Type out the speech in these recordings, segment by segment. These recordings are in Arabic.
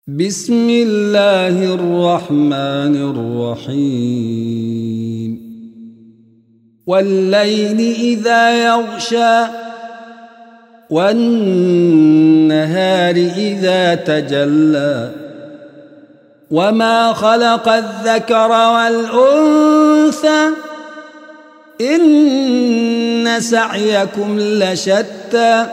بسم الله الرحمن الرحيم والليل إذا يغشى والنهار إذا تجلى وما خلق الذكر والأنثى إن سعيكم لشتى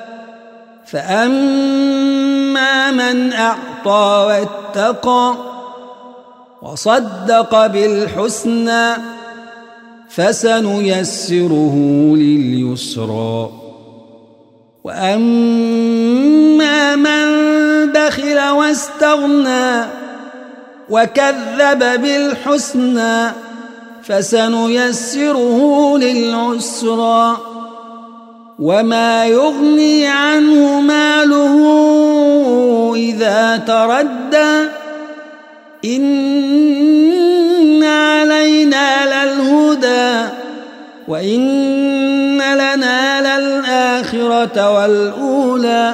فأما من أعطى واتقى وصدق بالحسنى فسنيسره لليسرى وأما من بخل واستغنى وكذب بالحسنى فسنيسره للعسرى وما يغني عنه ماله إذا تردى إن علينا للهدى وإن لنا للآخرة والأولى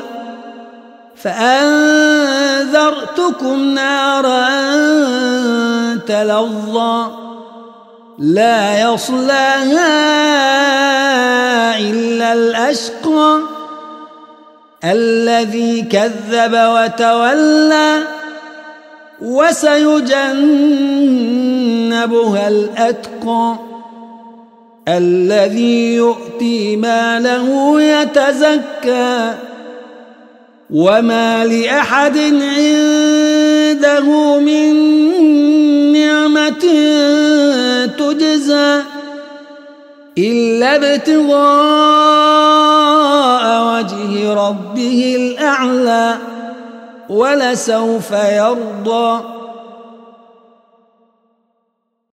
فأنذرتكم نارا تلظى لا يصلاها إلا الأشقى الذي كذب وتولى وسيجنبها الأتقى الذي يؤتي ماله يتزكى وما لأحد عنده من نعمة تجزى إلا ابتغاء وجه ربه الأعلى ولسوف يرضى